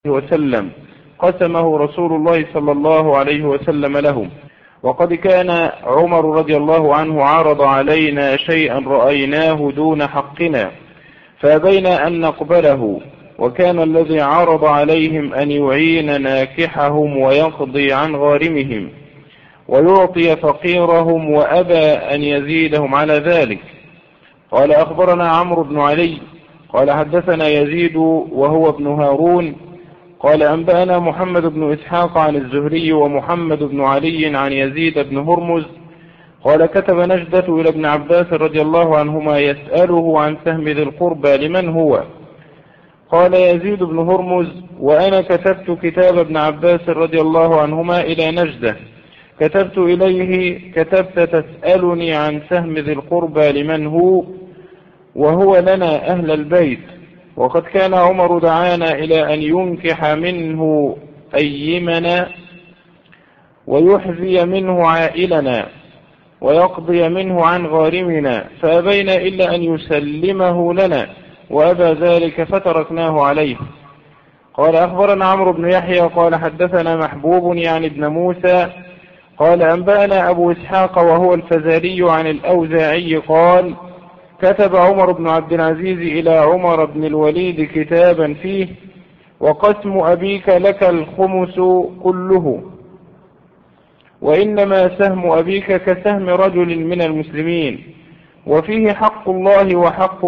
وسلم قسمه رسول الله صلى الله عليه وسلم لهم. وقد كان عمر رضي الله عنه عرض علينا شيئا رأيناه دون حقنا فأبينا أن نقبله، وكان الذي عرض عليهم أن يعين ناكحهم ويقضي عن غارمهم ويعطي فقيرهم، وأبى أن يزيدهم على ذلك. قال أخبرنا عمرو بن علي قال حدثنا يزيد وهو ابن هارون قال أنبأنا محمد بن إسحاق عن الزهري ومحمد بن علي عن يزيد بن هرمز قال كتب نجدة إلى ابن عباس رضي الله عنهما يسأله عن سهم ذي القربى لمن هو؟ قال يزيد بن هرمز وأنا كتبت كتاب ابن عباس رضي الله عنهما إلى نجدة، كتبت إليه كتبت تسألني عن سهم ذي القربى لمن هو وهو لنا أهل البيت، وقد كان عمر دعانا إلى أن ينكح منه أيمنا ويحذي منه عائلنا ويقضي منه عن غارمنا، فأبينا إلا أن يسلمه لنا وأبى ذلك فتركناه عليه. قال أخبرنا عمرو بن يحيى قال حدثنا محبوب يعني ابن موسى قال أنبأنا أبو إسحاق وهو الفزاري عن الأوزاعي قال كتب عمر بن عبد العزيز إلى عمر بن الوليد كتابا فيه وقسم أبيك لك الخمس كله، وإنما سهم أبيك كسهم رجل من المسلمين، وفيه حق الله وحق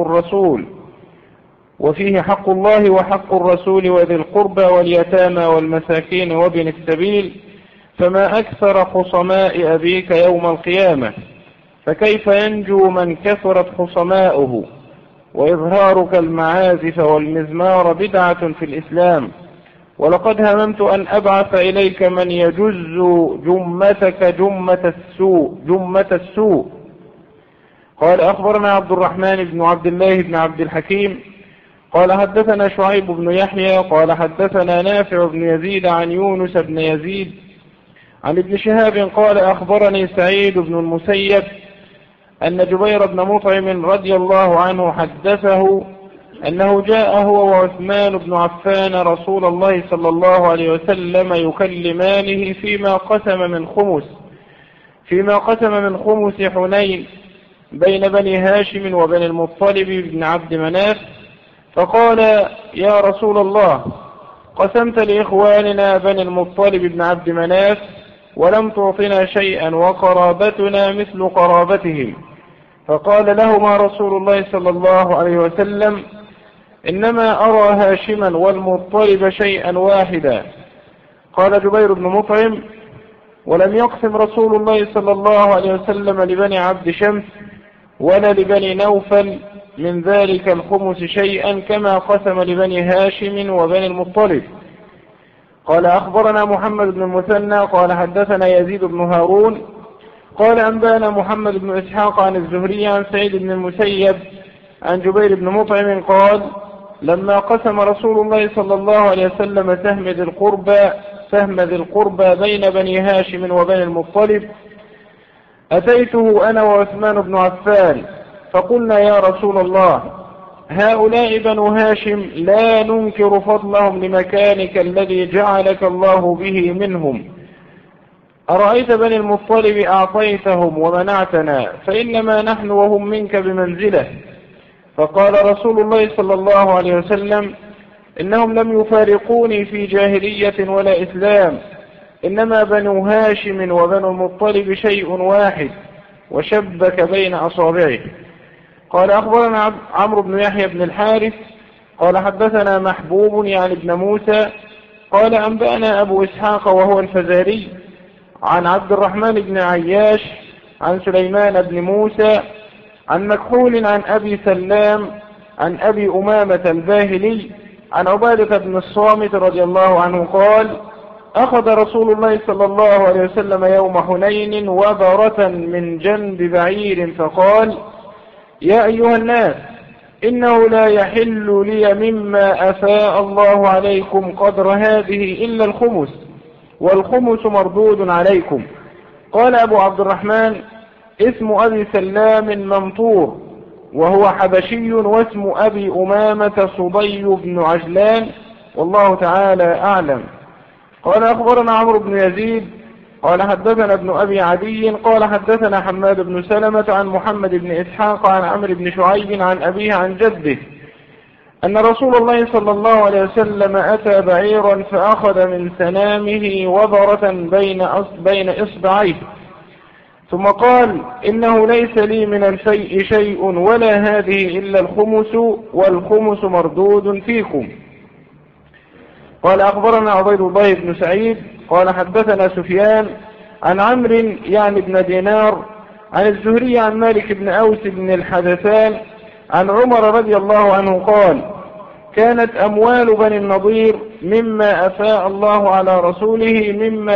الرسول وذي القربى واليتامى والمساكين وابن السبيل، فما أكثر خصماء أبيك يوم القيامة، فكيف ينجو من كثرت خصماؤه؟ وإظهارك المعازف والمزمار بدعة في الإسلام، ولقد هممت أن أبعث إليك من يجز جمتك جمة السوء. قال أخبرنا عبد الرحمن بن عبد الله بن عبد الحكيم قال حدثنا شعيب بن يحيى قال حدثنا نافع بن يزيد عن يونس بن يزيد عن ابن شهاب قال أخبرني سعيد بن المسيب أن جبير بن مطعم رضي الله عنه حدثه أنه جاء هو وعثمان بن عفان رسول الله صلى الله عليه وسلم يكلمانه فيما قسم من خمس حنين بين بني هاشم وبني المطلب بن عبد مناف، فقال يا رسول الله قسمت لإخواننا بني المطلب بن عبد مناف ولم تعطنا شيئا وقرابتنا مثل قرابتهم، فقال لهما رسول الله صلى الله عليه وسلم إنما أرى هاشما والمطلب شيئا واحدا. قال جبير بن مطعم ولم يقسم رسول الله صلى الله عليه وسلم لبني عبد شمس ولا لبني نوفل من ذلك الخمس شيئا كما قسم لبني هاشم وبني المطلب. قال أخبرنا محمد بن المثنى قال حدثنا يزيد بن هارون قال أنبأنا محمد بن إسحاق عن الزهري عن سعيد بن المسيب عن جبير بن مطعم قال لما قسم رسول الله صلى الله عليه وسلم سهم ذي القربى بين بني هاشم وبني المطلب أتيته أنا وعثمان بن عفان فقلنا يا رسول الله هؤلاء بنو هاشم لا ننكر فضلهم لمكانك الذي جعلك الله به منهم، أرأيت بني المطلب أعطيتهم ومنعتنا فإنما نحن وهم منك بمنزله. فقال رسول الله صلى الله عليه وسلم إنهم لم يفارقوني في جاهلية ولا إسلام، إنما بنو هاشم وبنو المطلب شيء واحد، وشبك بين أصابعه. قال أخبرنا عمرو بن يحيى بن الحارث قال حدثنا محبوب يعني ابن موسى قال أنبأنا أبو إسحاق وهو الفزاري عن عبد الرحمن بن عياش عن سليمان بن موسى عن مكحول عن أبي سلام عن أبي أمامة الباهلي عن عبادة بن الصامت رضي الله عنه قال أخذ رسول الله صلى الله عليه وسلم يوم حنين وبرة من جنب بعير فقال يا أيها الناس إنه لا يحل لي مما أفاء الله عليكم قدر هذه إلا الخمس، والخمس مردود عليكم. قال أبو عبد الرحمن اسم أبي سلام ممطور وهو حبشي، واسم أبي أمامة صدي بن عجلان والله تعالى أعلم. قال أخبرنا عمرو بن يزيد قال حدثنا ابن أبي عدي قال حدثنا حماد بن سلمة عن محمد بن إسحاق عن عمرو بن شعيب عن أبيه عن جده أن رسول الله صلى الله عليه وسلم أتى بعيرا فأخذ من سنامه وبرة بين إصبعيه ثم قال إنه ليس لي من الفيء شيء ولا هذه إلا الخمس والخمس مردود فيكم. قال أخبرنا عبيد الله بن سعيد قال حدثنا سفيان عن عمرو يعني بن دينار عن الزهري عن مالك بن أوس بن الحدثان عن عمر رضي الله عنه قال كانت أموال بني النضير مما أفاء الله على رسوله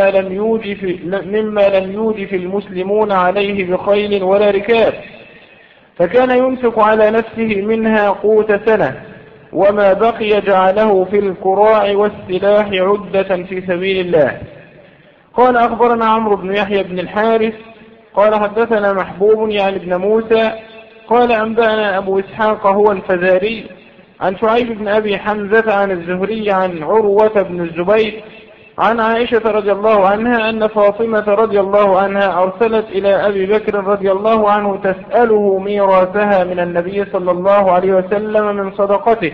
مما لم يوجف المسلمون عليه بخيل ولا ركاب، فكان ينفق على نفسه منها قوت سنة، وما بقي جعله في الكراع والسلاح عدة في سبيل الله. قال أخبرنا عمرو بن يحيى بن الحارث قال حدثنا محبوب يعني ابن موسى قال أنبأنا أبو إسحاق هو الفزاري عن شعيب بن أبي حمزة عن الزهري عن عروة بن الزبير عن عائشة رضي الله عنها أن فاطمة رضي الله عنها أرسلت إلى أبي بكر رضي الله عنه تسأله ميراثها من النبي صلى الله عليه وسلم من صدقته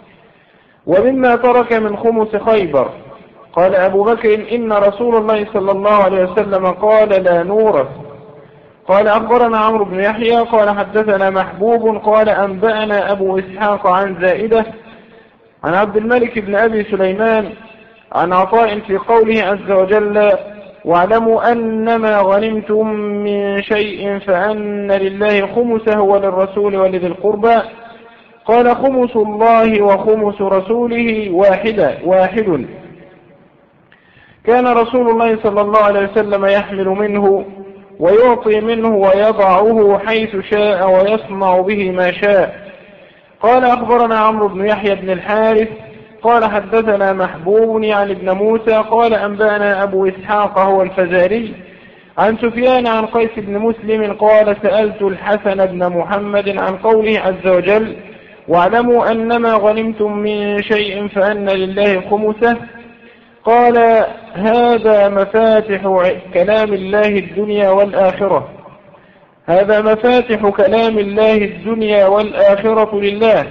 ومما ترك من خمس خيبر. قال أبو بكر إن رسول الله صلى الله عليه وسلم قال لا نورث. قال أخبرنا عمرو بن يحيى قال حدثنا محبوب قال أنبأنا أبو إسحاق عن زائدة عن عبد الملك بن أبي سليمان عن عطاء في قوله عز وجل واعلموا أنما غنمتم من شيء فأن لله خمسه وللرسول ولذي القربى. قال خمس الله وخمس رسوله واحد. كان رسول الله صلى الله عليه وسلم يحمل منه ويعطي منه ويضعه حيث شاء ويصنع به ما شاء. قال أخبرنا عمرو بن يحيى بن الحارث قال حدثنا محبوب يعني ابن موسى قال أنبأنا أبو إسحاق هو الفزاري عن سفيان عن قيس بن مسلم قال سألت الحسن بن محمد عن قوله عز وجل واعلموا أنما غنمتم من شيء فأن لله خمسه. قال هذا مفاتح كلام الله الدنيا والآخرة، هذا مفاتح كلام الله الدنيا والآخرة لله.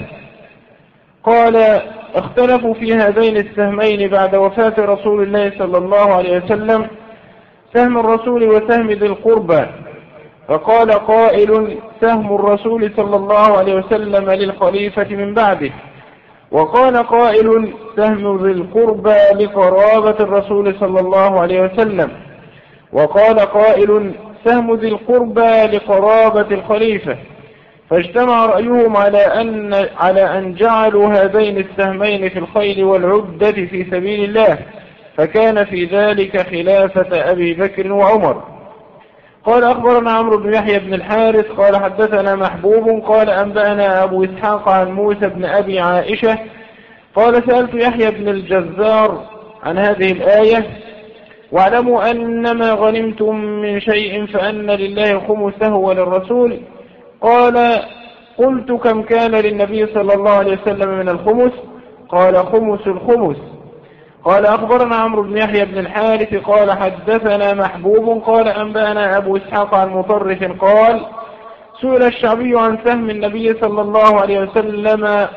قال اختلفوا في هذين السهمين بعد وفاة رسول الله صلى الله عليه وسلم، سهم الرسول وسهم ذي القربى، فقال قائل سهم الرسول صلى الله عليه وسلم للخليفة من بعده، وقال قائل سهم ذي القربى لقرابة الرسول صلى الله عليه وسلم، وقال قائل سهم ذي القربى لقرابة الخليفة. فاجتمع رأيهم على أن جعلوا هذين السهمين في الخيل والعدة في سبيل الله، فكان في ذلك خلافة أبي بكر وعمر. قال أخبرنا عمرو بن يحيى بن الحارث قال حدثنا محبوب قال أنبأنا أبو إسحاق عن موسى بن أبي عائشة قال سألت يحيى بن الجزار عن هذه الآية واعلموا أنما غنمتم من شيء فأن لله خمسه وللرسول. قال قلت كم كان للنبي صلى الله عليه وسلم من الخمس؟ قال خمس الخمس. قال أخبرنا عمرو بن يحيى بن الحارث قال حدثنا محبوب قال أنبأنا أبو إسحاق عن مطرف قال سئل الشعبي عن سهم النبي صلى الله عليه وسلم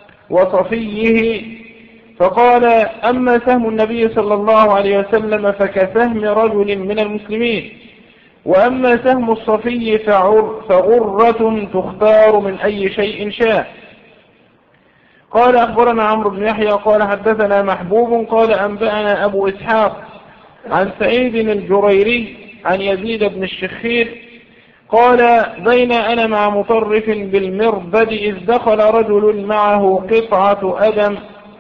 وصفيه فقال أما سهم النبي صلى الله عليه وسلم فكسهم رجل من المسلمين، وأما سهم الصفي فغرة تختار من أي شيء شاء. قال أخبرنا عمرو بن يحيى قال حدثنا محبوب قال أنبأنا أبو إسحاق عن سعيد الجريري عن يزيد بن الشخير قال بين أنا مع مطرف بالمربد إذ دخل رجل معه قطعة أدم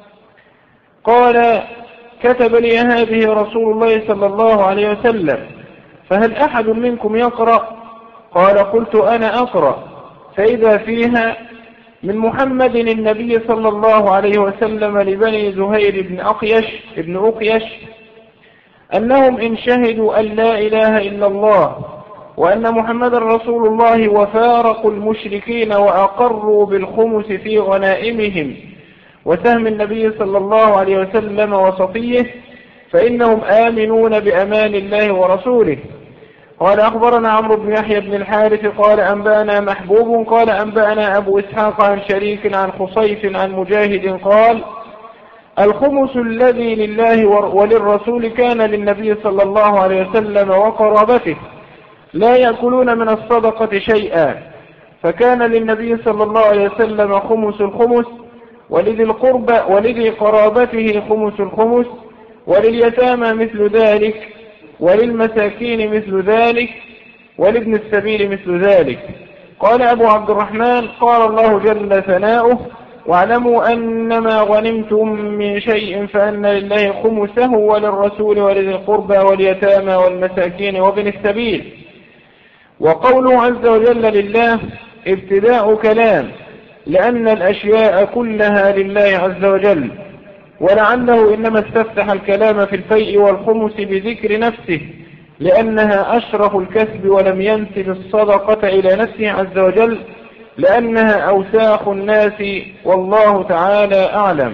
قال كتب لي هذه رسول الله صلى الله عليه وسلم فهل أحد منكم يقرأ؟ قال قلت أنا أقرأ، فإذا فيها من محمد النبي صلى الله عليه وسلم لبني زهير بن أقيش أنهم إن شهدوا أن لا إله إلا الله وأن محمد رسول الله وفارقوا المشركين وأقروا بالخمس في غنائمهم وسهم النبي صلى الله عليه وسلم وصفيه، فإنهم آمنون بأمان الله ورسوله. قال أخبرنا عمرو بن يحيى بن الحارث قال أنبأنا محبوب قال أنبأنا أبو إسحاق عن شريك عن خصيف عن مجاهد قال الخمس الذي لله وللرسول كان للنبي صلى الله عليه وسلم وقرابته لا يأكلون من الصدقة شيئا، فكان للنبي صلى الله عليه وسلم خمس الخمس، ولذي القربى ولذي قرابته خمس الخمس، ولليتامى مثل ذلك، وللمساكين مثل ذلك، ولابن السبيل مثل ذلك. قال أبو عبد الرحمن قال الله جل ثناؤه واعلموا أنما غنمتم من شيء فأن لله خمسه وللرسول ولذي القربى واليتامى والمساكين وابن السبيل. وقوله عز وجل لله ابتداء كلام، لأن الأشياء كلها لله عز وجل، ولعله إنما استفتح الكلام في الفيء والخمس بذكر نفسه لأنها أشرف الكسب، ولم ينسب الصدقة إلى نفسه عز وجل لأنها أوساخ الناس، والله تعالى أعلم.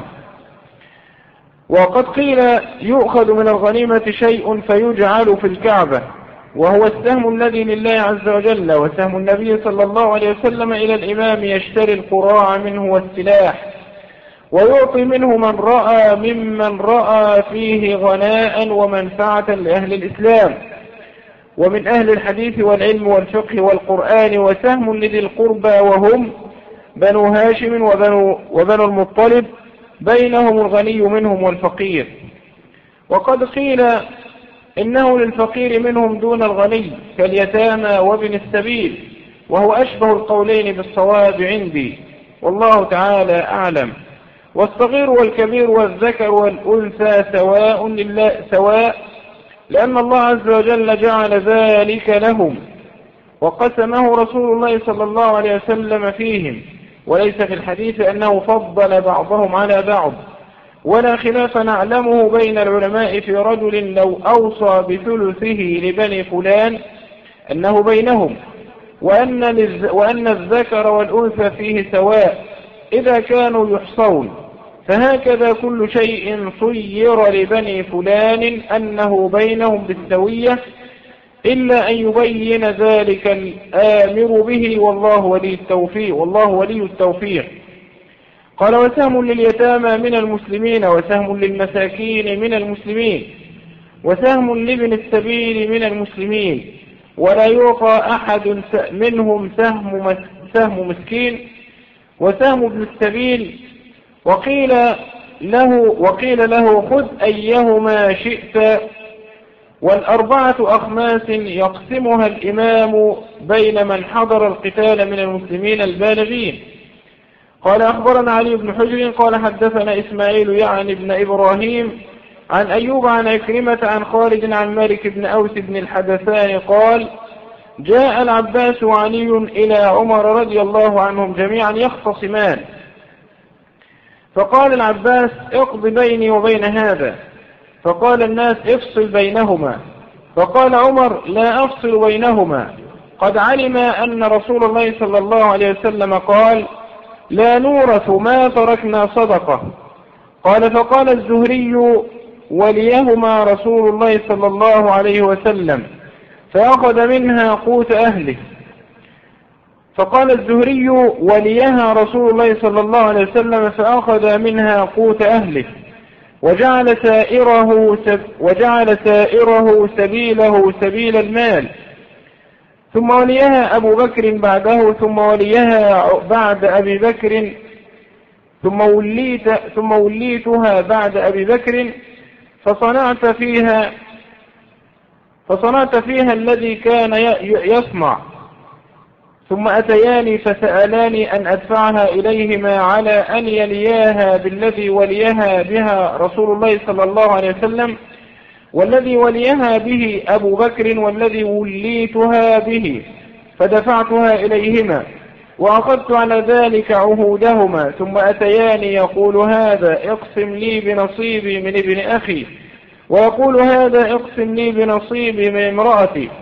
وقد قيل يؤخذ من الغنيمة شيء فيجعل في الكعبة، وهو السهم الذي لله عز وجل، وسهم النبي صلى الله عليه وسلم إلى الإمام يشتري القراع منه والسلاح، ويعطي منه من رأى ممن رأى فيه غناء ومنفعة لأهل الإسلام ومن أهل الحديث والعلم والفقه والقرآن، وسهم لذي القربى وهم بنو هاشم وبنو المطلب، بينهم الغني منهم والفقير. وقد قيل إنه للفقير منهم دون الغني كاليتامى وابن السبيل، وهو أشبه القولين بالصواب عندي، والله تعالى أعلم. والصغير والكبير والذكر والأنثى سواء لأن الله عز وجل جعل ذلك لهم، وقسمه رسول الله صلى الله عليه وسلم فيهم، وليس في الحديث أنه فضل بعضهم على بعض، ولا خلاف نعلمه بين العلماء في رجل لو أوصى بثلثه لبني فلان أنه بينهم، وأن الذكر والأنثى فيه سواء إذا كانوا يحصون، فهكذا كل شيء صير لبني فلان أنه بينهم بالسوية، إلا أن يبين ذلك الآمر به، والله ولي التوفيق. قال وسهم لليتامى من المسلمين، وسهم للمساكين من المسلمين، وسهم لابن السبيل من المسلمين، ولا يعطى أحد منهم سهم مسكين وسهم ابن السبيل. وقيل له خذ أيهما شئت، والأربعة أخماس يقسمها الإمام بين من حضر القتال من المسلمين البالغين. قال أخبرنا علي بن حجر قال حدثنا إسماعيل يعني ابن إبراهيم عن أيوب عن عكرمة عن خالد عن مالك بن أوس بن الحدثان قال جاء العباس وعلي إلى عمر رضي الله عنهم جميعا يختصمان، فقال العباس اقض بيني وبين هذا، فقال الناس افصل بينهما، فقال عمر لا أفصل بينهما، قد علم أن رسول الله صلى الله عليه وسلم قال لا نورث ما تركنا صدقة. قال فقال الزهري وليهما رسول الله صلى الله عليه وسلم فأخذ منها قوت أهله. فقال الزهري وليها رسول الله صلى الله عليه وسلم فأخذ منها قوت أهله، وجعل سائره سبيله سبيل المال، ثم وليها أبو بكر بعده، ثم وليها بعد أبي بكر، ثم وليتها بعد أبي بكر، فصنعت فيها الذي كان يصنع، ثم أتياني فسألاني أن أدفعها إليهما على أن يلياها بالذي وليها بها رسول الله صلى الله عليه وسلم، والذي وليها به أبو بكر، والذي وليتها به، فدفعتها إليهما وأخذت على ذلك عهودهما. ثم أتياني يقول هذا اقسم لي بنصيبي من ابن أخي، ويقول هذا اقسم لي بنصيبي من امرأتي،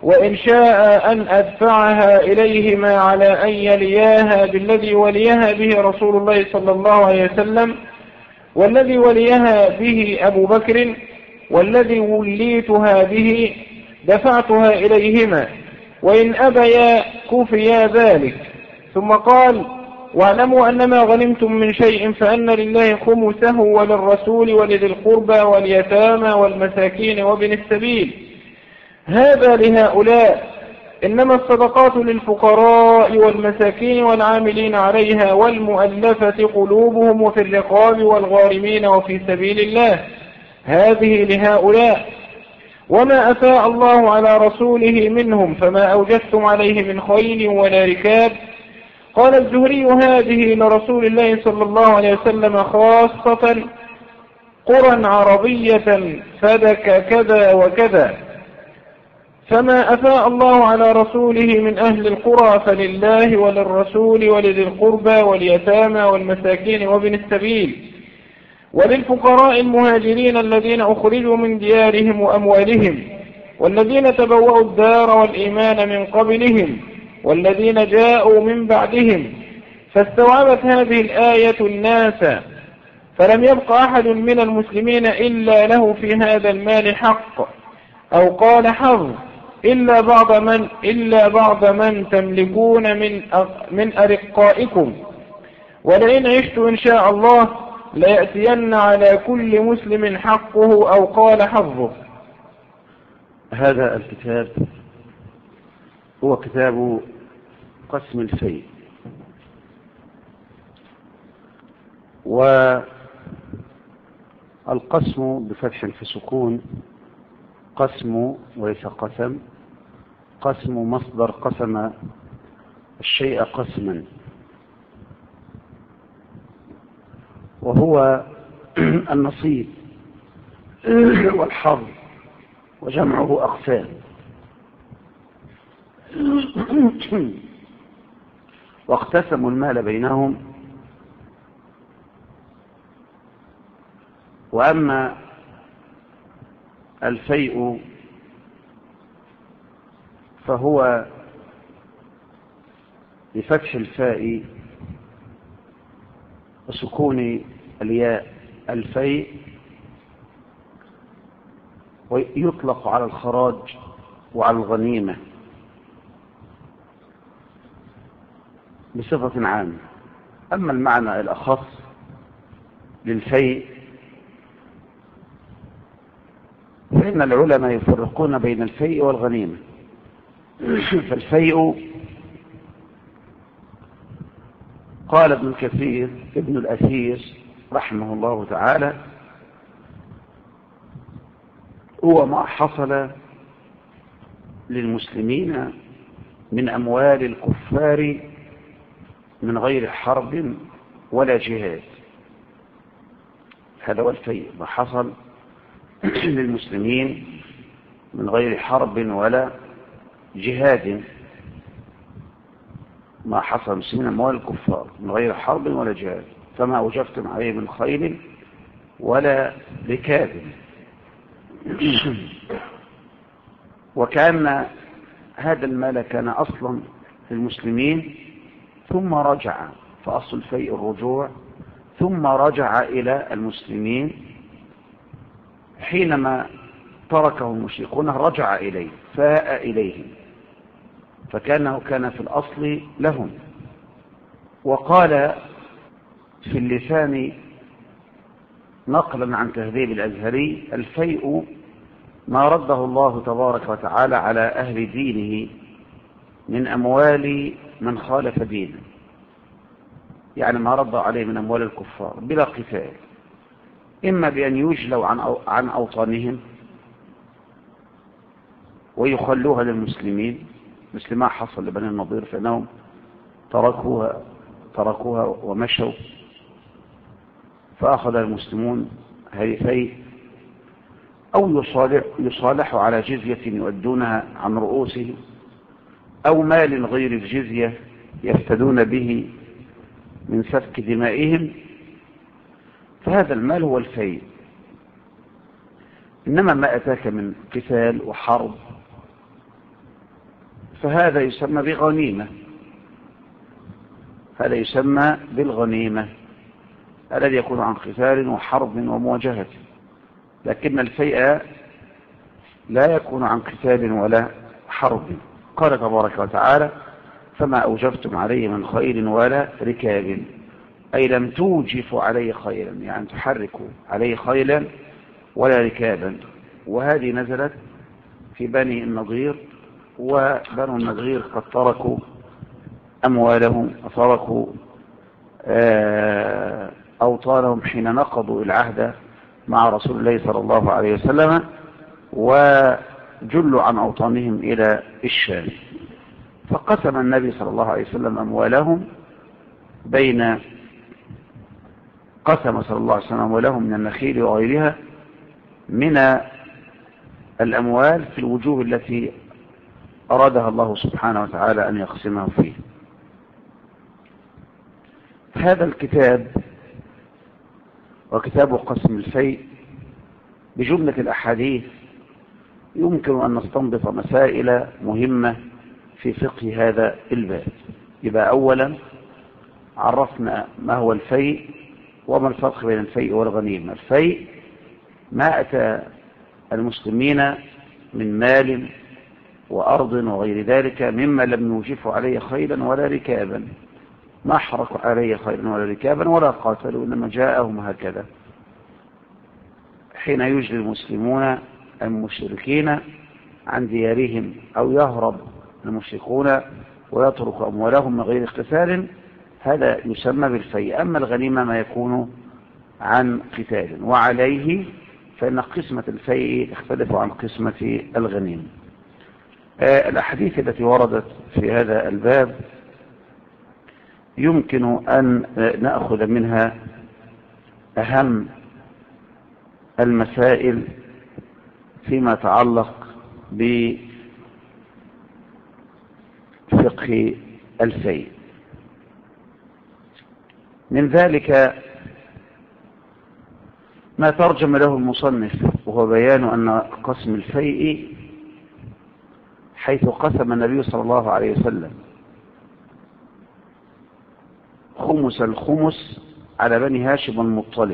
وإن شاء أن أدفعها إليهما على أن يلياها بالذي وليها به رسول الله صلى الله عليه وسلم، والذي وليها به أبو بكر، والذي وليتها به دفعتها إليهما، وإن أبيا كفيا ذلك. ثم قال: واعلموا أن ما غنمتم من شيء فأن لله خمسه وللرسول ولذي القربى واليتامى والمساكين وابن السبيل. هذا لهؤلاء، إنما الصدقات للفقراء والمساكين والعاملين عليها والمؤلفة قلوبهم وفي الرقاب والغارمين وفي سبيل الله، هذه لهؤلاء. وما أفاء الله على رسوله منهم فما أوجدتم عليه من خيل ولا ركاب. قال الزهري: هذه لرسول الله صلى الله عليه وسلم خاصة، قرى عربية فدك كذا وكذا. فما أفاء الله على رسوله من أهل القرى فلله وللرسول ولذي القربى واليتامى والمساكين وابن السبيل، وللفقراء المهاجرين الذين أخرجوا من ديارهم وأموالهم، والذين تبوأوا الدار والإيمان من قبلهم، والذين جاءوا من بعدهم. فاستوعبت هذه الآية الناس، فلم يبق أحد من المسلمين إلا له في هذا المال حق، أو قال حظ، إلا بعض من تملكون من أرقائكم. ولئن عشت إن شاء الله ليأتين على كل مسلم حقه، أو قال حظه. هذا الكتاب هو كتاب قسم الفيء، والقسم بفتح في سكون قسم وليس قسم. قسم مصدر قسم الشيء قسما، وهو النصيب والحظ، وجمعه أقسام. واقتسموا المال بينهم. وأما الفيء فهو بفتح الفاء وسكون الياء الفيء، ويطلق على الخراج وعلى الغنيمة بصفة عامة. أما المعنى الأخص للفيء فإن العلماء يفرقون بين الفيء والغنيمة. فالفيء قال ابن كثير ابن الأثير رحمه الله تعالى هو ما حصل للمسلمين من أموال الكفار من غير حرب ولا جهاد. هذا هو الفيء، ما حصل للمسلمين من غير حرب ولا جهاد. ما حصل للمسلمين أموال الكفار من غير حرب ولا جهاد، فما أوجفتم عليه من خيل ولا ركاب. وكان هذا المال كان أصلا للمسلمين ثم رجع، فأصل الفيء الرجوع، ثم رجع إلى المسلمين حينما تركه المشركون، رجع إليه، فاء إليهم، كان في الأصل لهم. وقال في اللسان نقلا عن تهذيب الأزهري: الفيء ما رده الله تبارك وتعالى على أهل دينه من أموال من خالف دينه، يعني ما رد عليه من أموال الكفار بلا قتال، إما بأن يجلوا عن أوطانهم ويخلوها للمسلمين، مثل ما حصل لبني النضير فإنهم تركوها ومشوا، فأخذ المسلمون هيفي، أو يصالحوا على جزية يؤدونها عن رؤوسهم، أو مال غير الجزية يفتدون به من سفك دمائهم، فهذا المال هو الفيء. إنما ما أتاك من قتال وحرب فهذا يسمى بغنيمة، هذا يسمى بالغنيمة الذي يكون عن قتال وحرب ومواجهة. لكن الفيء لا يكون عن قتال ولا حرب. قال تبارك وتعالى: فما أوجفتم عليه من خيل ولا ركاب، أي لم توجفوا عليه خيلا، يعني تحركوا عليه خيلا ولا ركابا. وهذه نزلت في بني النضير، وبنو النضير قد تركوا أموالهم وتركوا أوطانهم حين نقضوا العهد مع رسول الله صلى الله عليه وسلم، وجلوا عن أوطانهم إلى الشام. فقسم النبي صلى الله عليه وسلم أموالهم قسم صلى الله عليه وسلم أموالهم من النخيل وغيرها من الأموال في الوجوه التي أرادها الله سبحانه وتعالى أن يقسمه فيه. هذا الكتاب وكتاب قسم الفيء بجملة الأحاديث يمكن أن نستنبط مسائل مهمة في فقه هذا الباب. يبقى أولا عرفنا ما هو الفيء وما الفرق بين الفيء والغنيمة. الفيء ما أتى المسلمين من مال وأرض وغير ذلك مما لم يوجفوا عليه خيلا ولا ركابا، ما حركوا عليه خيلا ولا ركابا ولا قاتلوا، إنما جاءهم هكذا حين يجري المسلمون المشركين عن ديارهم أو يهرب المشركون ويترك أموالهم من غير اقتتال، هذا يسمى بالفيء. أما الغنيمة ما يكون عن قتال، وعليه فإن قسمة الفيء تختلف عن قسمة الغنيمة. الأحاديث التي وردت في هذا الباب يمكن أن نأخذ منها أهم المسائل فيما يتعلق بفقه الفيء. من ذلك ما ترجم له المصنف، وهو بيان أن قسم الفيء حيث قسم النبي صلى الله عليه وسلم خمس الخمس على بني هاشم المطلب.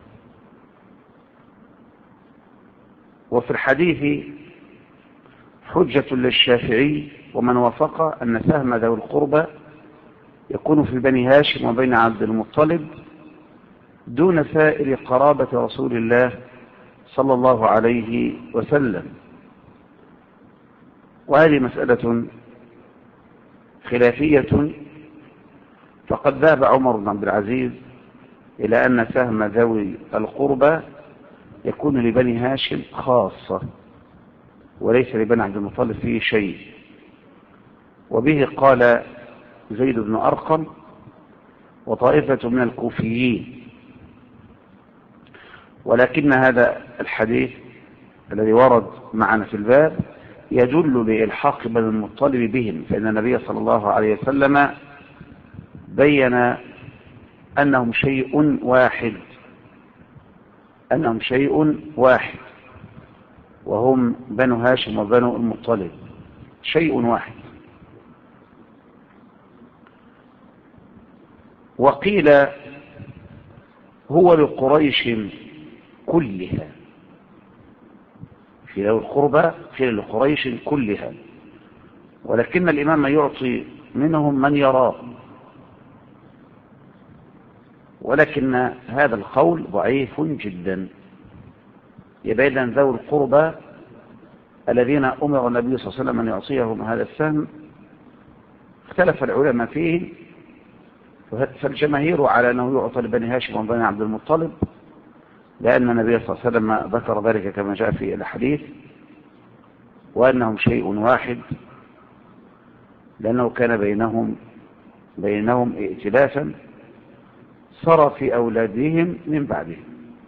وفي الحديث حجة للشافعي ومن وافق أن سهم ذوي القربى يكون في بني هاشم وبين عبد المطلب دون سائر قرابة رسول الله صلى الله عليه وسلم. وهذه مسألة خلافية، فقد ذهب عمر بن عبد العزيز إلى أن سهم ذوي القربى يكون لبني هاشم خاصة وليس لبني عبد المطلب فيه شيء. وبه قال زيد بن أرقم وطائفة من الكوفيين. ولكن هذا الحديث الذي ورد معنا في الباب يدل لإلحاق بني المطلب بهم، فإن النبي صلى الله عليه وسلم بين أنهم شيء واحد، وهم بنو هاشم وبنو المطلب شيء واحد. وقيل هو لقريش كلها، في ذوي القربى قيل لقريش كلها، ولكن الإمام يعطي منهم من يراه، ولكن هذا القول ضعيف جدا. يبين ذوي القربى الذين أمر النبي صلى الله عليه وسلم أن يعطيهم هذا السهم اختلف العلماء فيه، فالجماهير على أنه يعطى لبني هاشم وبني عبد المطلب، لأن النبي صلى الله عليه وسلم ذكر ذلك كما جاء في الحديث، وأنهم شيء واحد، لأنه كان بينهم ائتلافا صار في أولادهم من بعدهم.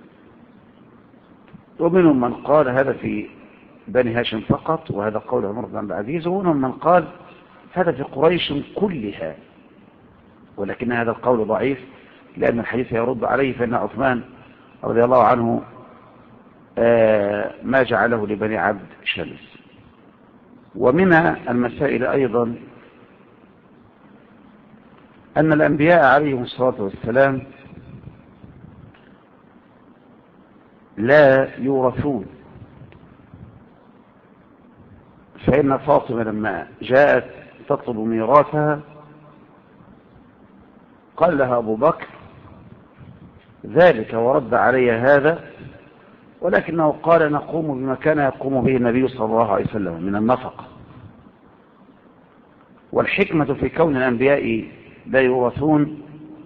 ومنهم من قال هذا في بني هاشم فقط، وهذا قول عمر بن عبد العزيز، ومنهم من قال هذا في قريش كلها، ولكن هذا القول ضعيف لأن الحديث يرد عليه، فإن عثمان رضي الله عنه ما جعله لبني عبد شمس. ومن المسائل أيضا أن الأنبياء عليهم الصلاة والسلام لا يورثون، فإن فاطمة لما جاءت تطلب ميراثها قال لها أبو بكر ذلك ورد علي هذا، ولكنه قال نقوم بما كان يقوم به النبي صلى الله عليه وسلم من النفقة. والحكمة في كون الأنبياء لا يورثون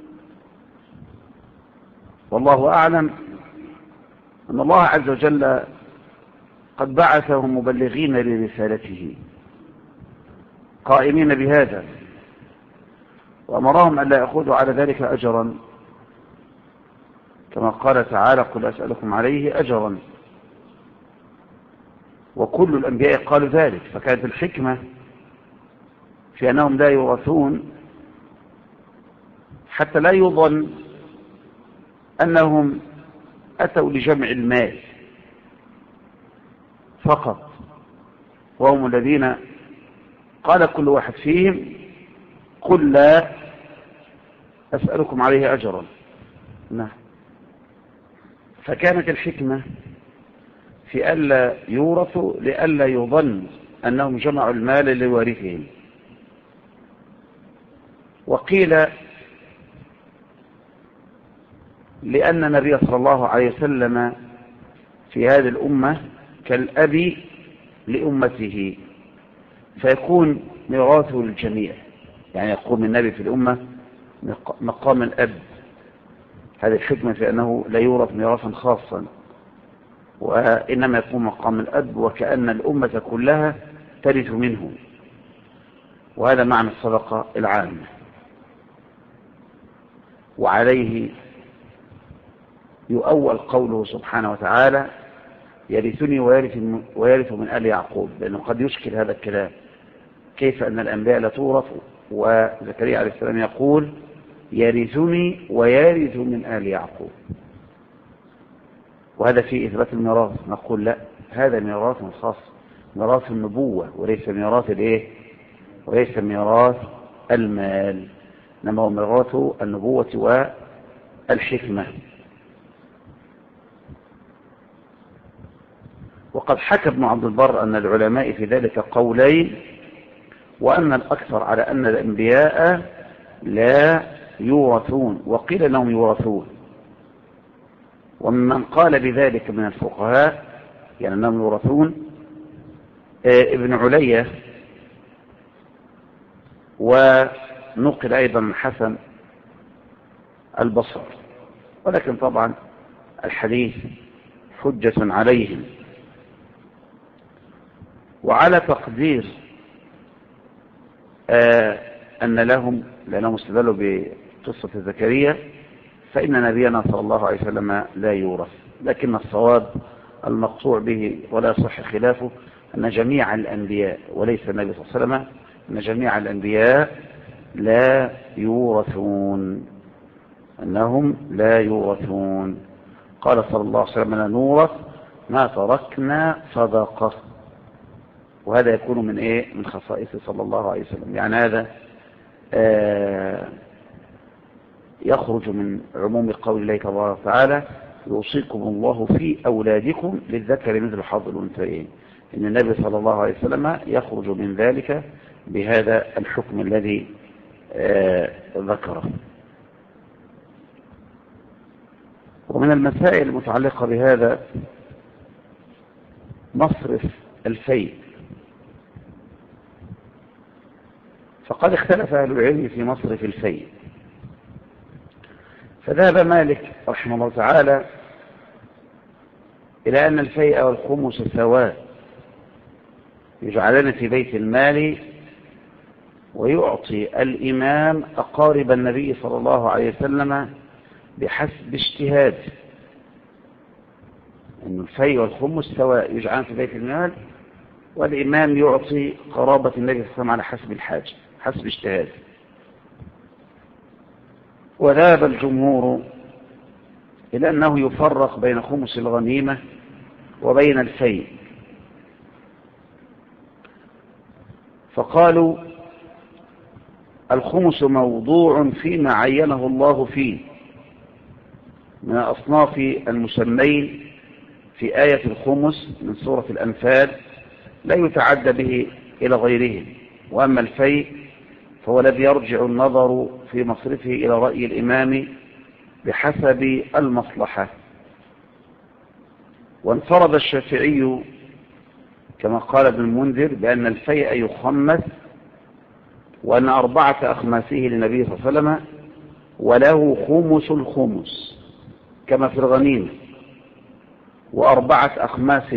والله أعلم أن الله عز وجل قد بعثهم مبلغين لرسالته قائمين بهذا، وأمرهم أن لا يأخذوا على ذلك أجرا، كما قال تعالى قل أسألكم عليه أجرا، وكل الأنبياء قالوا ذلك. فكانت الحكمة في أنهم لا يورثون حتى لا يظن أنهم أتوا لجمع المال فقط، وهم الذين قال كل واحد فيهم قل لا أسألكم عليه أجرا. نعم. فكانت الحكمة في ألا يورثوا لألا يظن أنهم جمعوا المال لوارثهم. وقيل لأن النبي صلى الله عليه وسلم في هذه الأمة كالأب لأمته، فيكون ميراثه للجميع، يعني يقوم النبي في الأمة مقام الأب. هذه الحكمة في أنه لا يورث ميراثا خاصا، وإنما يقوم مقام الأب، وكأن الأمة كلها ترث منه، وهذا معنى الصدقة العامة. وعليه يؤول قوله سبحانه وتعالى يرثني ويرث من آل يعقوب، لأنه قد يشكل هذا الكلام، كيف أن الأنبياء لا تورث وزكريا عليه السلام يقول يرثني ويرث من آل يعقوب، وهذا في إثبات الميراث. نقول لا، هذا ميراث خاص، ميراث النبوة، وليس ميراث الايه، وليس ميراث المال، إنما هو ميراث النبوة والحكمة. وقد حكى ابن عبد البر أن العلماء في ذلك قولين، وأن الأكثر على أن الأنبياء لا يورثون، وقيل أنهم يورثون. ومن قال بذلك من الفقهاء يعني أنهم يورثون ابن علية، ونقل أيضا من حسن البصري، ولكن طبعا الحديث حجة عليهم. وعلى تقدير أن لأنهم استدلوا بقصة زكريا، فإن نبينا صلى الله عليه وسلم لا يورث، لكن الصواب المقطوع به ولا يصح خلافه أن جميع الأنبياء، وليس النبي صلى الله عليه وسلم، أن جميع الأنبياء لا يورثون، أنهم لا يورثون. قال صلى الله عليه وسلم لا نورث ما تركنا صدقة، وهذا يكون من ايه، من خصائصه صلى الله عليه وسلم. يعني هذا يخرج من عموم قول الله تبارك وتعالى يوصيكم الله في أولادكم للذكر مثل حظ الأنثيين، إن النبي صلى الله عليه وسلم يخرج من ذلك بهذا الحكم الذي ذكره. ومن المسائل المتعلقة بهذا مصرف الفيء، فقد اختلف أهل العلم في مصرف الفيء، فذهب مالك رحمه الله تعالى إلى أن الفيء والخمس سواء، يجعلان في بيت المال، ويعطي الإمام أقارب النبي صلى الله عليه وسلم بحسب اجتهاده، أن الفيء والخمس سواء يجعلان في بيت المال، والإمام يعطي قرابة النبي صلى الله عليه وسلم على حسب الحاجة، حسب اجتهاده. وذهب الجمهور إلى أنه يفرق بين خمس الغنيمة وبين الفيء، فقالوا الخمس موضوع فيما عينه الله فيه من أصناف المسمين في آية الخمس من سورة الأنفال لا يتعدى به إلى غيره. وأما الفيء فهو الذي يرجع النظر في مصرفه إلى رأي الإمام بحسب المصلحة. وانفرد الشافعي كما قال ابن المنذر بأن الفيء يخمس، وأن 4 أخماسه للنبي صلى الله عليه وسلم وله خمس الخمس كما في الغنيمة، و4 أخماس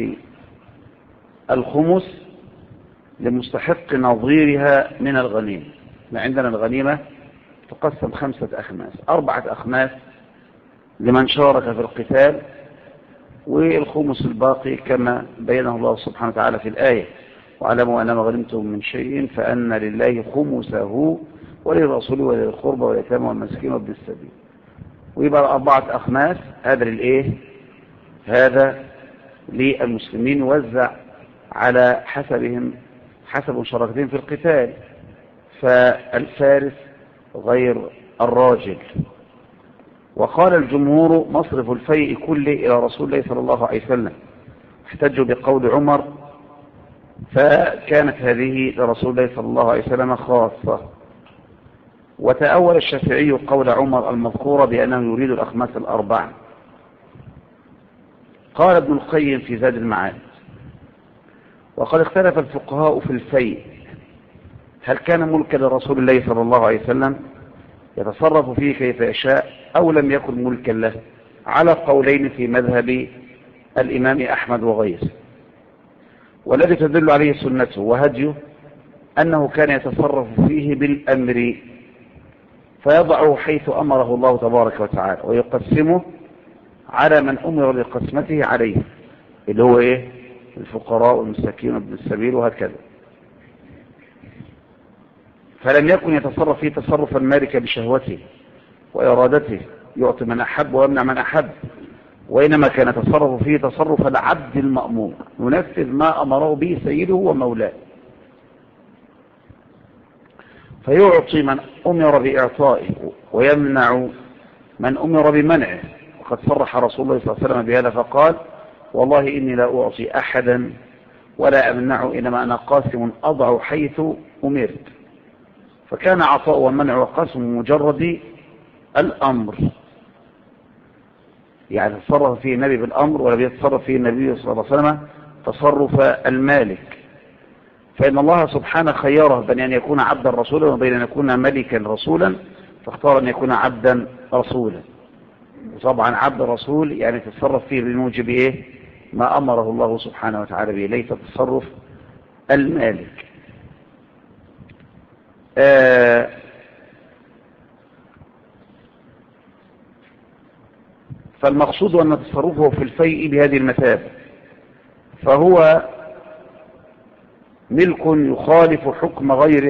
الخمس لمستحق نظيرها من الغنيمة. ما عندنا الغنيمة تقسم 5 أخماس، 4 أخماس لمن شارك في القتال، والخمس الباقي كما بينه الله سبحانه وتعالى في الآية: واعلموا أن ما غنمتم من شيء فأن لله خمسه وللرسول وللقربى واليتامى والمساكين وابن السبيل. ويبقى 4 أخماس هذا للإيه؟ هذا للمسلمين، وزع على حسبهم حسب مشاركتهم في القتال، فالفارس غير الراجل. وقال الجمهور مصرف الفيء كله إلى رسول الله صلى الله عليه وسلم، احتجوا بقول عمر، فكانت هذه لرسول الله صلى الله عليه وسلم خاصة. وتأول الشافعي قول عمر المذكورة بأنه يريد الأخماس 4. قال ابن القيم في زاد المعاد: وقد اختلف الفقهاء في الفيء، هل كان ملكا لرسول الله صلى الله عليه وسلم يتصرف فيه كيف يشاء أو لم يكن ملكا له، على قولين في مذهب الإمام أحمد وغيره. والذي تدل عليه سنته وهديه أنه كان يتصرف فيه بالأمر، فيضعه حيث أمره الله تبارك وتعالى، ويقسمه على من أمر بقسمته عليه، اللي هو إيه؟ الفقراء والمساكين وابن السبيل وهكذا. فلم يكن يتصرف فيه تصرفا مالكا بشهوته وإرادته، يعطي من أحب ويمنع من أحب، وإنما كان يتصرف فيه تصرف العبد المأمور، ينفذ ما أمره به سيده ومولاه، فيعطي من أمر بإعطائه ويمنع من أمر بمنعه. وقد صرح رسول الله صلى الله عليه وسلم بهذا فقال: والله إني لا أعطي أحدا ولا أمنع، إنما أنا قاسم أضع حيث أمرت. فكان عطاء والمنع وقسم مجرد الأمر، يعني تصرف فيه النبي بالأمر، ولم يتصرف فيه النبي صلى الله عليه وسلم تصرف المالك. فإن الله سبحانه خيره بين أن يكون عبدا رسولا وبين أن يكون ملكا رسولا، فاختار أن يكون عبدا رسولا. وطبعا عبد رسول يعني تتصرف فيه بموجب إيه؟ ما أمره الله سبحانه وتعالى به، ليس تصرف المالك. فالمقصود أن تصرفه في الفيء بهذه المثابة، فهو ملك يخالف حكم غيره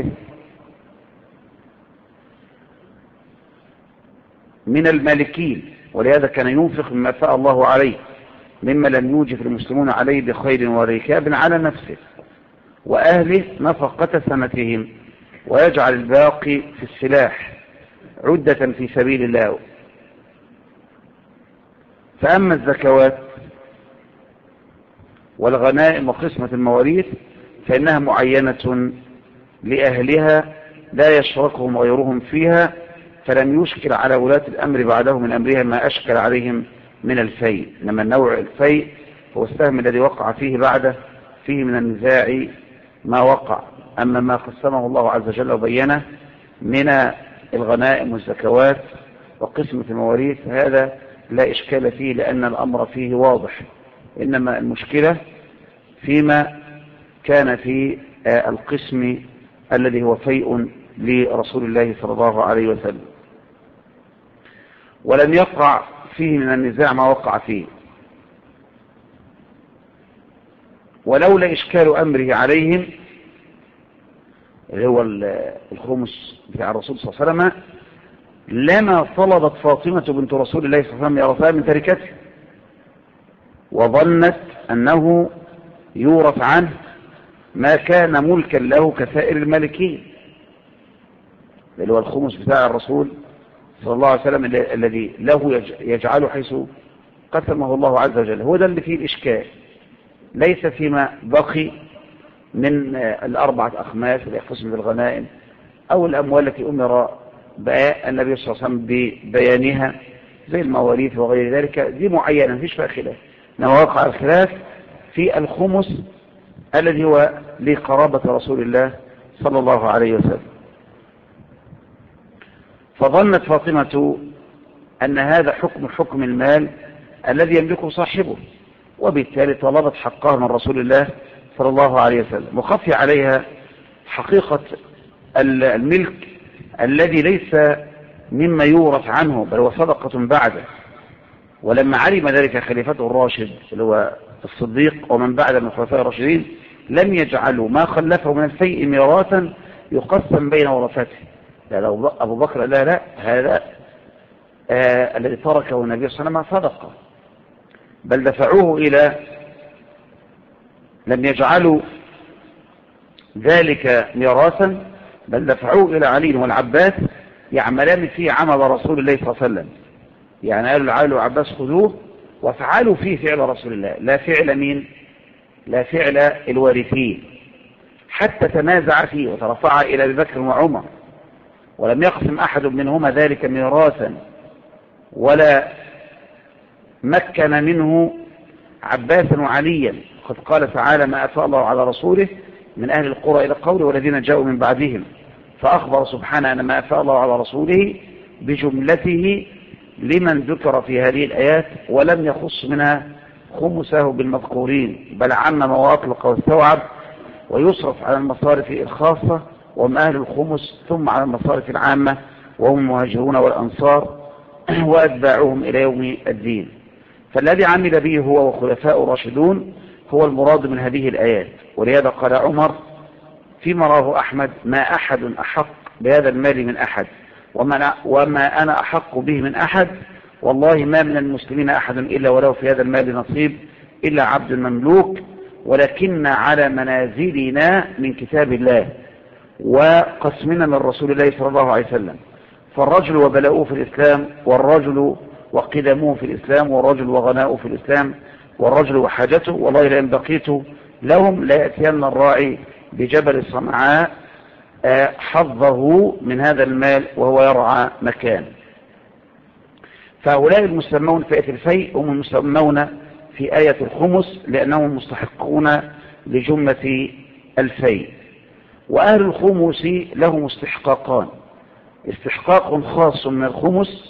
من المالكين، ولهذا كان ينفق مما فاء الله عليه مما لم يوجف المسلمون عليه بخير وركاب على نفسه وأهله نفقة سنتهم، ويجعل الباقي في السلاح عدة في سبيل الله. فأما الزكوات والغنائم وقسمة المواريث فإنها معينة لأهلها لا يشركهم غيرهم فيها، فلم يشكل على ولاة الأمر بعده من أمرها ما أشكل عليهم من الفيء. إنما النوع الفيء هو السهم الذي وقع فيه بعده فيه من النزاع ما وقع. أما ما قسمه الله عز وجل وبينه من الغنائم والزكوات وقسمة المواريث هذا لا إشكال فيه، لأن الأمر فيه واضح. إنما المشكلة فيما كان في القسم الذي هو فيء لرسول الله صلى الله عليه وسلم، ولم يقع فيه من النزاع ما وقع فيه. ولولا إشكال أمره عليهم اللي هو الخمس بتاع الرسول صلى الله عليه وسلم لما طلبت فاطمة بنت رسول الله صلى الله عليه وسلم يرثها من تركته، وظنت أنه يورث عنه ما كان ملكا له كسائر المالكين، اللي هو الخمس بتاع الرسول صلى الله عليه وسلم الذي له يجعله حيث قسمه الله عز وجل. هو ده اللي فيه الإشكال، ليس فيما بقي من الأربعة أخماس اللي يقسم بالغنائم أو الأموال التي أمر النبي صلى الله عليه وسلم ببيانها زي المواريث وغير ذلك، دي معينة مفيش فيها خلاف. إنما وقع الخلاف في الخمس الذي هو لقرابة رسول الله صلى الله عليه وسلم. فظنت فاطمة أن هذا حكم المال الذي يملكه صاحبه، وبالتالي طلبت حقها من رسول الله صلى الله عليه وسلم، وخفي عليها حقيقة الملك الذي ليس مما يورث عنه بل هو صدقة بعده. ولما علم ذلك خليفته الراشد اللي هو الصديق ومن بعد من الخلفاء الراشدين لم يجعلوا ما خلفه من الفيء ميراثا يقسم بين ورثته. لو أبو بكر لا هذا الذي تركه النبي صلى الله عليه وسلم صدقة، بل دفعوه إلى، لم يجعلوا ذلك ميراثا بل دفعوه إلى علي والعباس يعملان فيه عمل رسول الله صلى الله عليه وسلم. يعني قالوا لعلي وعباس خذوه وافعلوا فيه فعل رسول الله، لا فعل مين؟ لا فعل الوارثين، حتى تنازع فيه وترفع إلى أبي بكر وعمر، ولم يقسم أحد منهما ذلك ميراثا ولا مكن منه عباسا وعليا. قد قال تعالى ما أفاء الله على رسوله من أهل القرى إلى قوله والذين جاءوا من بعدهم، فأخبر سبحانه أن ما أفاء الله على رسوله بجملته لمن ذكر في هذه الآيات، ولم يخص منها خمسه بالمذكورين، بل عمم وأطلق واستوعب، ويصرف على المصارف الخاصة وهم أهل الخمس، ثم على المصارف العامة وهم المهاجرون والأنصار وأتباعهم إلى يوم الدين. فالذي عمل به هو وخلفاء راشدون هو المراد من هذه الآيات. ولهذا قال عمر فيما رواه أحمد ما أحد أحق بهذا المال من أحد وما أنا أحق به من أحد، والله ما من المسلمين أحد إلا وله في هذا المال نصيب إلا عبد مملوك، ولكن على منازلنا من كتاب الله وقسمنا من رسول الله صلى الله عليه وسلم. فالرجل وبلاؤه في الإسلام، والرجل وقدموه في الإسلام، والرجل وغناؤه في الإسلام، والرجل وحاجته، والله لئن بقيت لهم لا يأتين الراعي بجبل صنعاء حظه من هذا المال وهو يرعى مكان. فهؤلاء المسمون في آية الفيء هم المسمون في آية الخمس لأنهم مستحقون لجملة الفيء. وأهل الخمس لهم استحقاقان، استحقاق خاص من الخمس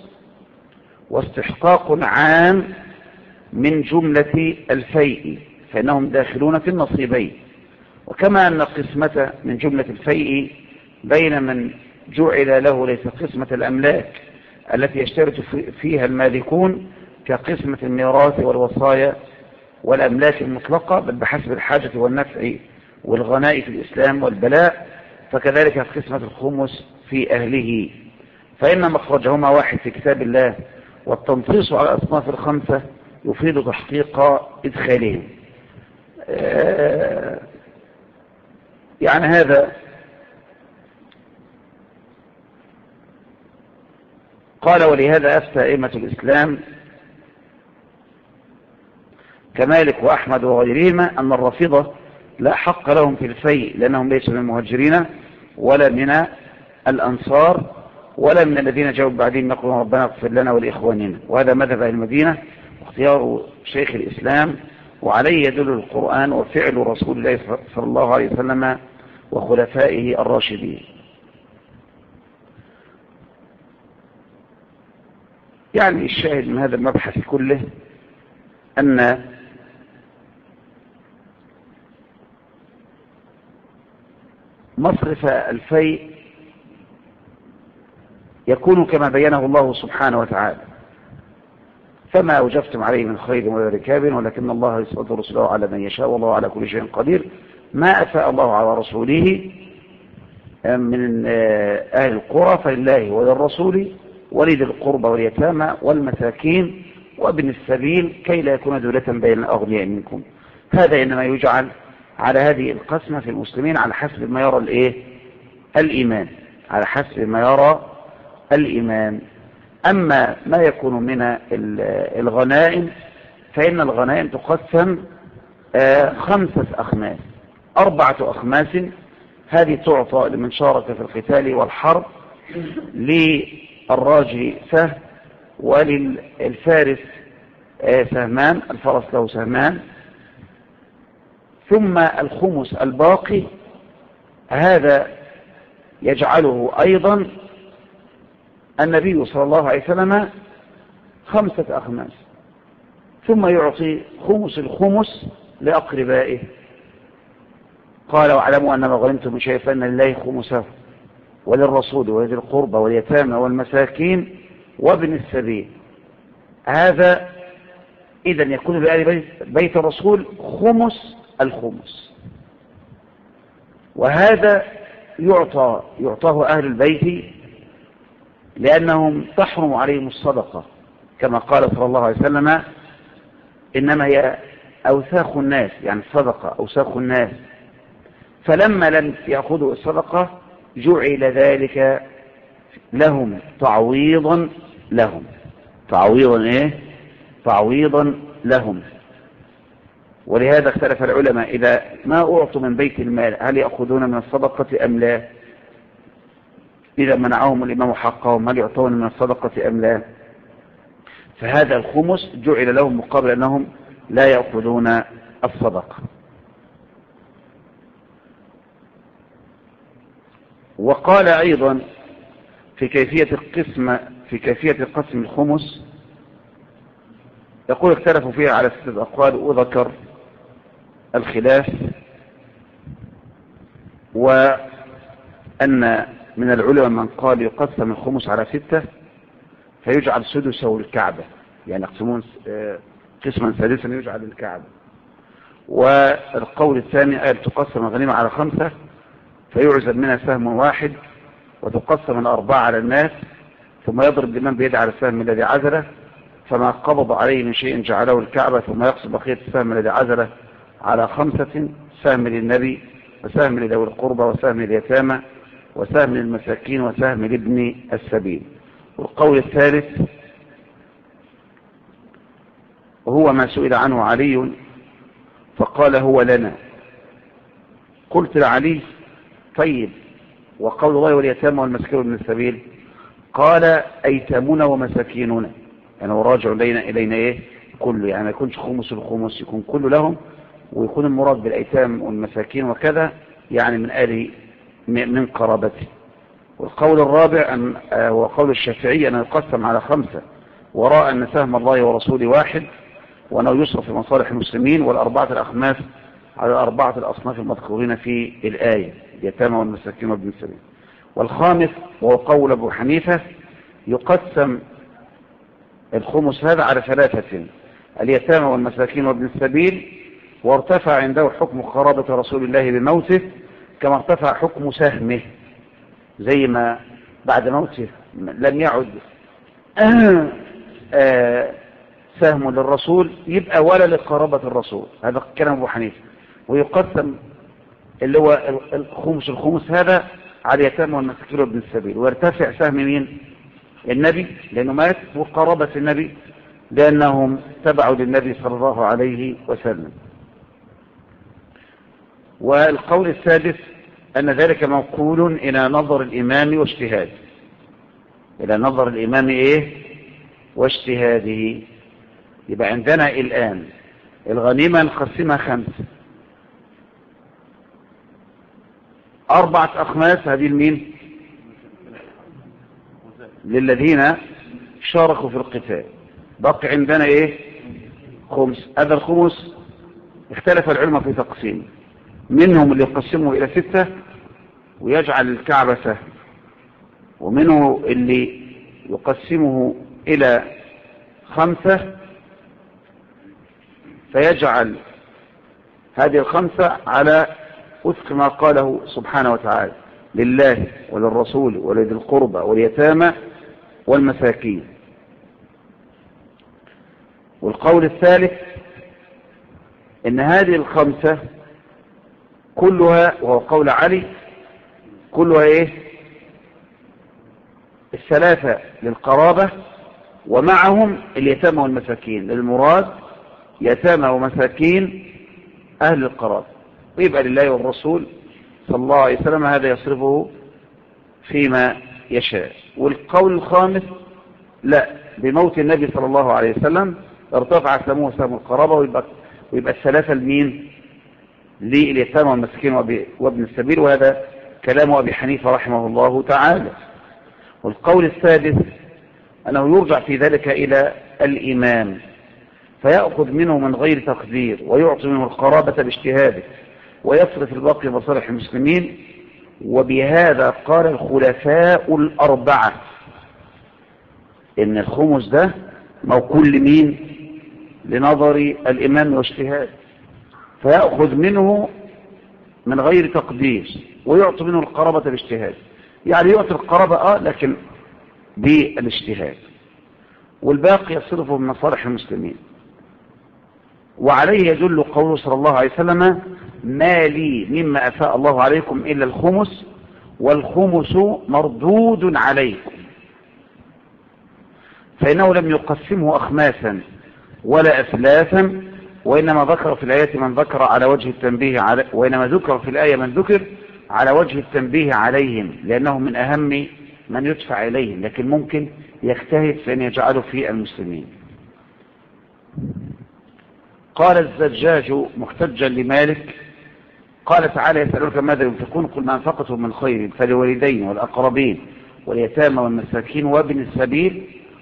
واستحقاق عام من جملة الفيء، فإنهم داخلون في النصيبين. وكما أن قسمة من جملة الفيء بين من جعل له ليس قسمة الأملاك التي يشترط فيها المالكون كقسمة الميراث والوصايا والأملاك المطلقة، بل بحسب الحاجة والنفع والغناء في الإسلام والبلاء، فكذلك قسمة الخمس في أهله. فإن مخرجهما واحد في كتاب الله، والتنصيص على الأصناف الخمسة يفيد تحقيق إدخالهم. يعني هذا قال ولهذا أفتى أئمة الإسلام كمالك وأحمد وغيرهما أن الرافضة لا حق لهم في الفيء لأنهم ليسوا من المهاجرين ولا من الأنصار ولا من الذين جاءوا بعدين يقولون ربنا اغفر لنا ولإخواننا. وهذا مذهب أهل المدينة واختيار شيخ الإسلام، وعليه يدل القرآن وفعل رسول الله صلى الله عليه وسلم وخلفائه الراشدين. يعني الشاهد من هذا المبحث كله أن مصرف الفيء يكون كما بينه الله سبحانه وتعالى، فما أوجفتم عليه من خير ولا ركاب ولكن الله يسلط رسله على من يشاء والله على كل شيء قدير. ما أفاء الله على رسوله من أهل القرى فلله وللرسول ولذي القربى واليتامى والمساكين وابن السبيل كي لا يكون دولة بين الأغنياء منكم. هذا إنما يجعل على هذه القسمة في المسلمين على حسب ما يرى الإيمان، على حسب ما يرى الإيمان. أما ما يكون من الغنائم فإن الغنائم تقسم 5 أخماس، 4 أخماس هذه تعطى لمن شارك في القتال والحرب، للراجل سهم، وللفارس سهمان، الفرس له سهمان. ثم الخمس الباقي هذا يجعله أيضا النبي صلى الله عليه وسلم 5 أخماس، ثم يعطي خمس الخمس لأقربائه. قال واعلموا أنما غنمتم من شيء فإن لله خمسه وللرسول ولذي القربى واليتامى والمساكين وابن السبيل. هذا إذا يكون لآل بيت الرسول خمس الخمس، وهذا يعطاه أهل البيت لأنهم تحرم عليهم الصدقة، كما قال صلى الله عليه وسلم إنما هي أوساخ الناس، يعني الصدقة أوساخ الناس. فلما لم يأخذوا الصدقة جعل ذلك لهم تعويضا لهم، تعويضا لهم. ولهذا اختلف العلماء إذا ما أعطوا من بيت المال هل يأخذون من الصدقة أم لا؟ إذا منعهم الإمام حقهم هل يعطون من الصدقة أم لا؟ فهذا الخمس جعل لهم مقابل أنهم لا يأخذون الصدقة. وقال أيضا في كيفية قسم الخمس، يقول اختلفوا فيها على 6 أقوال، وذكر الخلاف، وأن من العلماء من قال يقسم الخمس على 6 فيجعل سدسه الكعبة، يعني يقسمون قسما سادسا يجعل الكعبة. والقول الثاني قال تقسم الغنيمة على 5 فيعزل منها سهم واحد، وتقسم 4 على الناس، ثم يضرب الإمام بيده على السهم الذي عزله، فما قبض عليه من شيء جعله الكعبة، ثم يقسم بقية السهم الذي عزله على 5، سهم للنبي وسهم لذوي القربى وسهم لليتامى وسهم للمساكين وسهم لابن السبيل. والقول الثالث وهو ما سئل عنه علي فقال هو لنا. قلت لعلي طيب وقول الله واليتامى والمساكين وابن السبيل؟ قال أيتامنا ومساكيننا، يعني هو راجع إلينا كله، يعني ما يكونش خمس الخمس، يكون كله لهم، ويكون المراد بالأيتام والمساكين وكذا يعني من قرابته. والقول الرابع هو قول الشافعي أنه يقسم على 5 وراء أن سهم الله ورسوله واحد، وأنه يصرف في مصالح المسلمين، والأربعة الأخماس على 4 الأصناف المذكورين في الآية، اليتامى والمساكين وابن السبيل. والخامس وهو قول أبو حنيفة يقسم الخمس هذا على 3، اليتامى والمساكين وابن السبيل، وارتفع عنده حكم قرابة رسول الله بموته كما ارتفع حكم سهمه، زي ما بعد موته لم يعد سهم للرسول يبقى ولا لقرابة الرسول، هذا كلام أبو حنيفة. ويقسم اللي هو الخمس هذا على اليتامى والمساكين وابن السبيل، ويرتفع سهم مين؟ النبي لأنه مات، وقرابة النبي لأنهم تبعوا للنبي صلى الله عليه وسلم. والقول السادس أن ذلك موكول إلى نظر الإمام واجتهاده، إلى نظر الإمام واجتهاده. يبقى عندنا الآن الغنيمة نقسمها 5، 4 أخماس هذه المين؟ للذين شاركوا في القتال. بقي عندنا خمس. هذا الخمس اختلف العلماء في تقسيمه، منهم اللي يقسمه إلى 6 ويجعل الكعبة سهم، ومنه اللي يقسمه إلى 5 فيجعل هذه 5 على وفق ما قاله سبحانه وتعالى لله وللرسول ولذي القربى واليتامى والمساكين. والقول الثالث ان هذه 5 كلها، وهو قول علي، كلها ايه؟ الثلاثة للقرابة ومعهم اليتامى والمساكين. المراد يتامى ومساكين أهل القرابة، ويبقى لله والرسول صلى الله عليه وسلم هذا يصرفه فيما يشاء. والقول الخامس لا، بموت النبي صلى الله عليه وسلم ارتفع سموه سهم القرابة، ويبقى الثلاثة لمين؟ لليتامى والمساكين وابن السبيل، وهذا كلام أبي حنيفة رحمه الله تعالى. والقول السادس أنه يرجع في ذلك إلى الإمام فيأخذ منه من غير تقدير ويعطي منه القرابة باجتهاده ويصرف الباقي مصالح المسلمين. وبهذا قال الخلفاء الأربعة إن الخمس ده موكول لمين؟ لنظر الإمام واجتهاد، فيأخذ منه من غير تقدير ويعطي منه القرابة باجتهاد. يعني يعطي القرابة لكن بالاجتهاد، والباقي يصرفه من مصالح المسلمين. وعليه يدل قوله صلى الله عليه وسلم: ما لي مما أفاء الله عليكم إلا الخمس، والخمس مردود عليكم. فإنه لم يقسمه أخماسا ولا أثلاثا، وإنما ذكر في الآية من ذكر على وجه التنبيه وإنما ذكر في الآية من ذكر على وجه التنبيه عليهم، لأنهم من أهم من يدفع إليهم، لكن ممكن يجتهد في أن يجعله في المسلمين. قال الزجاج محتجا لمالك: قال تعالى: يسألونك ماذا ينفقون، قل ما أنفقتم من خير فللوالدين والأقربين واليتامى والمساكين وابن السبيل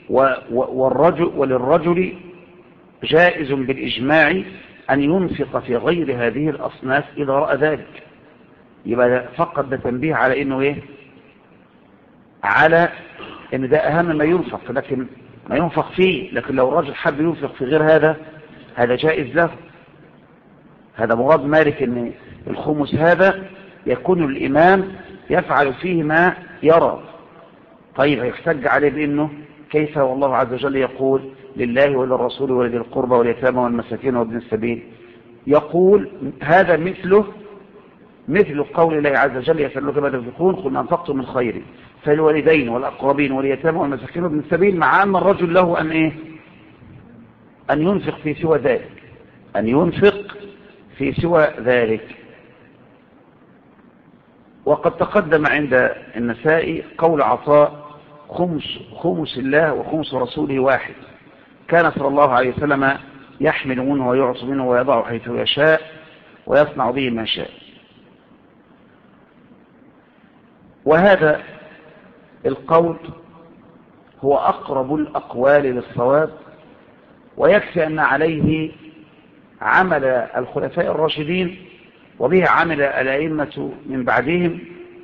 وللرجل جائز بالإجماع أن ينفق في غير هذه الأصناف إذا رأى ذلك. يبقى فقط ده تنبيه على إنه إيه؟ على إن ده أهم ما ينفق، لكن ما ينفق فيه. لكن لو الرجل حب ينفق في غير هذا جائز له. هذا مراد مالك، إن الخمس هذا يكون الإمام يفعل فيه ما يرى. طيب يحتج عليه بأنه كيف والله عز وجل يقول لله وللرسول ولذي القربى واليتامى والمساكين وابن السبيل؟ يقول هذا مثل قول الله عز وجل: يسألونك ماذا ينفقون، قل ما أنفقتم من خير فالوالدين والأقربين واليتامى والمساكين وابن السبيل، مع أن الرجل له أن ينفق في سوى ذلك، أن ينفق في سوى ذلك. وقد تقدم عند النسائي قول عطاء: خمس الله وخمس رسوله واحد. كان صلى الله عليه وسلم يحمل منه ويعصي منه ويضع حيث يشاء ويصنع به ما شاء. وهذا القول هو أقرب الأقوال للصواب، ويكفي أن عليه عمل الخلفاء الراشدين، وبه عمل الأئمة من بعدهم،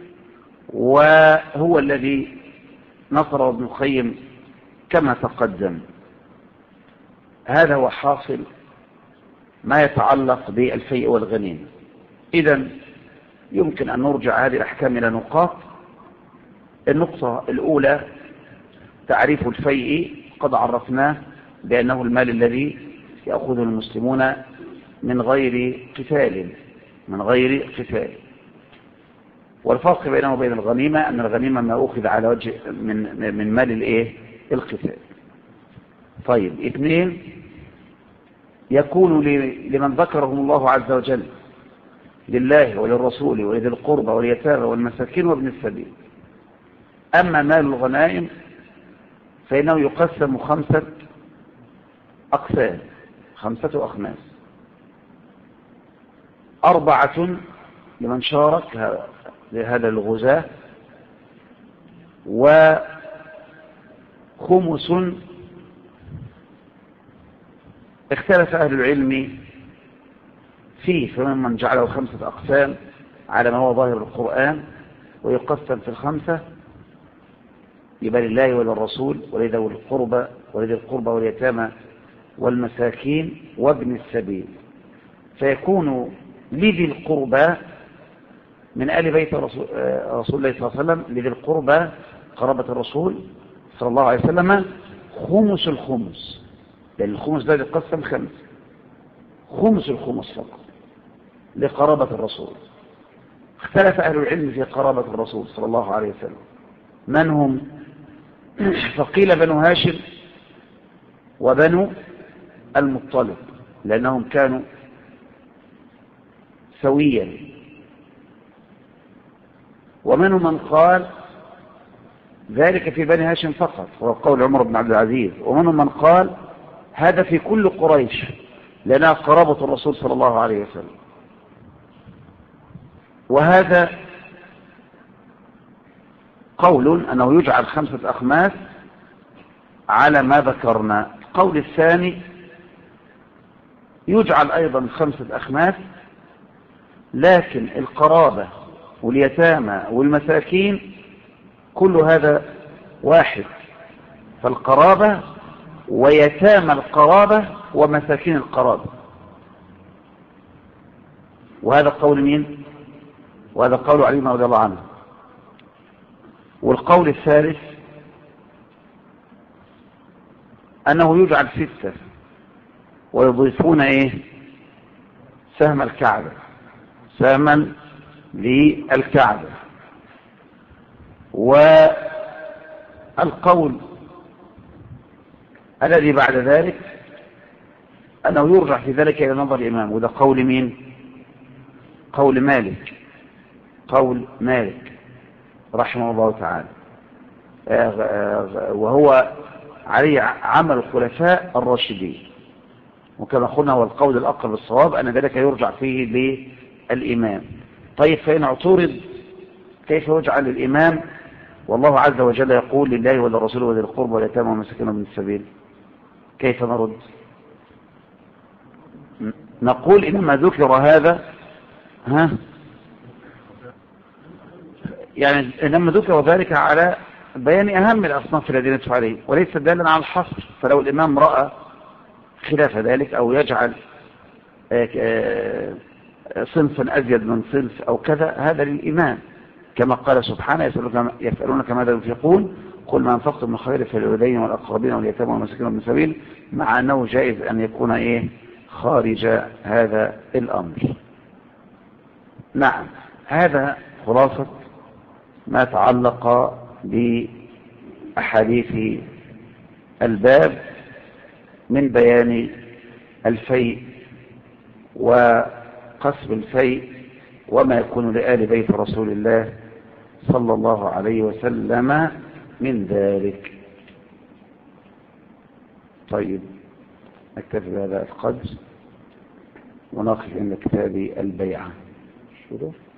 وهو الذي نصر ابن القيم كما تقدم. هذا هو حاصل ما يتعلق بالفيء والغنيمة. إذن يمكن أن نرجع هذه الأحكام إلى نقاط. النقطة الأولى تعريف الفيء، قد عرفناه بأنه المال الذي يأخذه المسلمون من غير قتال. والفرق بينه وبين الغنيمة أن الغنيمة ما أخذ على وجه من مال القتال. طيب، 2، يكون لمن ذكرهم الله عز وجل لله وللرسول ولذي القربى واليتامى والمساكين وابن السبيل. أما مال الغنائم فإنه يقسم 5 أقسام، 5 أخماس: 4 لمن شارك لهذا الغزاة، وخمس اختلف أهل العلم فيه، فمن جعله 5 أقسام على ما هو ظاهر القرآن، ويقسم في 5: يبقى لله وللرسول ولذي القربى واليتامى والمساكين وابن السبيل. فيكون لذي القربى من آل بيت رسول الله صلى الله عليه وسلم، لذي القربى قرابة الرسول صلى الله عليه وسلم، خمس الخمس، لأن الخمس ده يقسم 5، خمس الخمس فقط لقرابة الرسول اختلف أهل العلم في قرابة الرسول صلى الله عليه وسلم من هم؟ فقيل بنو هاشم وبنو المطلب لأنهم كانوا سويا، ومنهم من قال ذلك في بني هاشم فقط، وهو قول عمر بن عبد العزيز، ومنهم من قال هذا في كل قريش لأنها قرابة الرسول صلى الله عليه وسلم. وهذا قول أنه يجعل 5 أخماس على ما ذكرنا. القول الثاني يجعل أيضا 5 أخماس، لكن القرابة واليتامى والمساكين كل هذا واحد، فالقرابة ويتامى القرابة ومساكين القرابة. وهذا قول مين؟ وهذا قول علي رضي الله عنه. والقول الثالث أنه يجعل 6 ويضيفون سهم الكعبة، سهما للكعبة. والقول الذي بعد ذلك أنه يرجع في ذلك إلى نظر الإمام، وده قول مين؟ قول مالك، قول مالك رحمه الله تعالى، وهو عليه عمل الخلفاء الراشدين. وكما قلنا هو القول الأقرب الصواب أن ذلك يرجع فيه للإمام. طيب فإن اعترض كيف يجعل الإمام والله عز وجل يقول لله وللرسول وذي القربى واليتامى والمساكين وابن السبيل؟ كيف نرد؟ نقول إنما ذكر هذا يعني إنما ذكر ذلك على بيان أهم الأصناف الذين يدفع عليه، وليس دالا على الحصر. فلو الإمام رأى خلاف ذلك أو يجعل صنفا أزيد من صنف أو كذا، هذا للإمام، كما قال سبحانه يسألونك ماذا ينفقون قل ما أنفقتم من خير فللوالدين والأقربين واليتامى والمساكين وابن السبيل، مع أنه جائز أن يكون خارج هذا الأمر. نعم، هذا خلاصة ما تعلق بأحاديث الباب من بيان الفيء وقسم الفيء وما يكون لآل بيت رسول الله صلى الله عليه وسلم من ذلك. طيب نكتفي بهذا القدر ونقف عند كتاب البيعة.